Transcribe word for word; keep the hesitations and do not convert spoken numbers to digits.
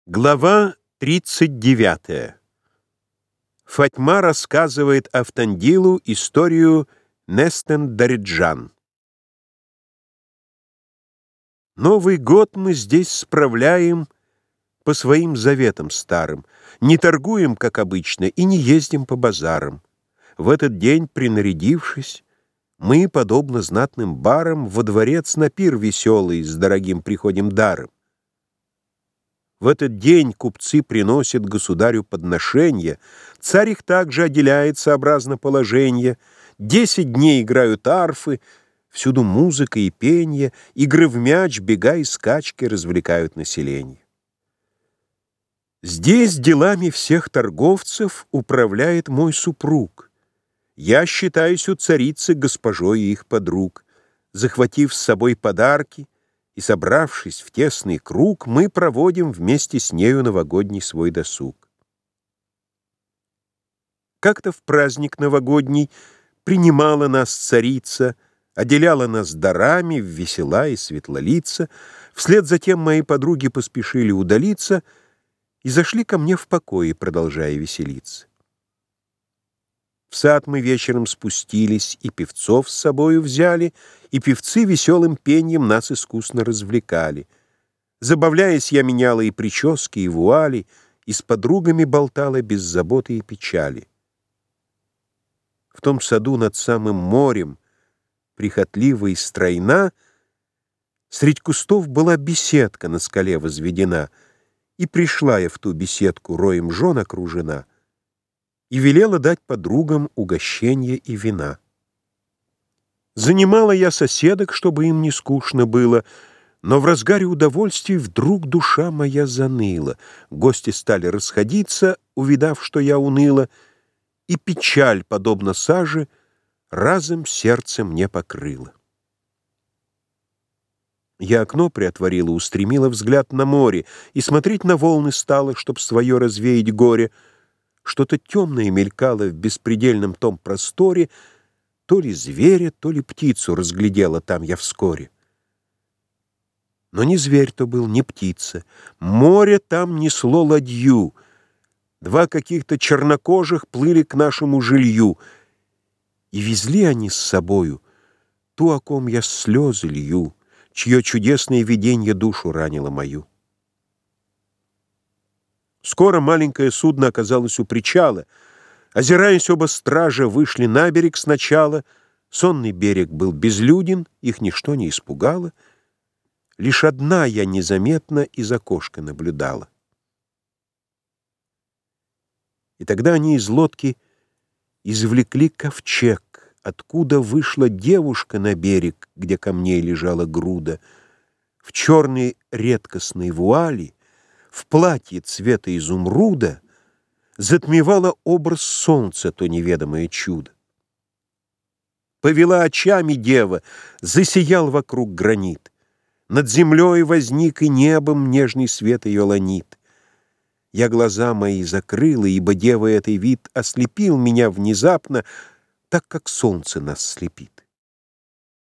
Глава тридцать девятая. Фатьма рассказывает Автандилу историю Нестен-Дариджан. Новый год мы здесь справляем по своим заветам старым, не торгуем, как обычно, и не ездим по базарам. В этот день, принарядившись, мы, подобно знатным барам, во дворец на пир веселый с дорогим приходим даром. В этот день купцы приносят государю подношенья, царь их также отделяет сообразно положения, десять дней играют арфы, всюду музыка и пенье, игры в мяч, бега и скачки развлекают население. Здесь делами всех торговцев управляет мой супруг. Я считаюсь у царицы госпожой и их подруг. Захватив с собой подарки и собравшись в тесный круг, мы проводим вместе с нею новогодний свой досуг. Как-то в праздник новогодний принимала нас царица, отделяла нас дарами, весела и светлолица. Вслед за тем мои подруги поспешили удалиться и зашли ко мне в покое, продолжая веселиться. В сад мы вечером спустились, и певцов с собою взяли, и певцы веселым пеньем нас искусно развлекали. Забавляясь, я меняла и прически, и вуали, и с подругами болтала без заботы и печали. В том саду над самым морем, прихотливо и стройна, средь кустов была беседка на скале возведена, и пришла я в ту беседку, роем жен окружена, и велела дать подругам угощенья и вина. Занимала я соседок, чтобы им не скучно было, но в разгаре удовольствий вдруг душа моя заныла. Гости стали расходиться, увидав, что я уныла, и печаль, подобно саже, разом сердце мне покрыла. Я окно приотворила, устремила взгляд на море и смотреть на волны стала, чтоб свое развеять горе. Что-то темное мелькало в беспредельном том просторе, то ли зверя, то ли птицу разглядела там я вскоре. Но не зверь то был, не птица. Море там несло ладью. Два каких-то чернокожих плыли к нашему жилью, и везли они с собою ту, о ком я слезы лью, чье чудесное виденье душу ранило мою. Скоро маленькое судно оказалось у причала. Озираясь, оба стража вышли на берег сначала. Сонный берег был безлюден, их ничто не испугало. Лишь одна я незаметно из окошка наблюдала. И тогда они из лодки извлекли ковчег, откуда вышла девушка на берег, где камней лежала груда, в черной редкостной вуали, в платье цвета изумруда, затмевало образ солнца то неведомое чудо. Повела очами дева, засиял вокруг гранит. Над землей возник и небом нежный свет ее ланит. Я глаза мои закрыла, ибо дева этой вид ослепил меня внезапно, так как солнце нас слепит.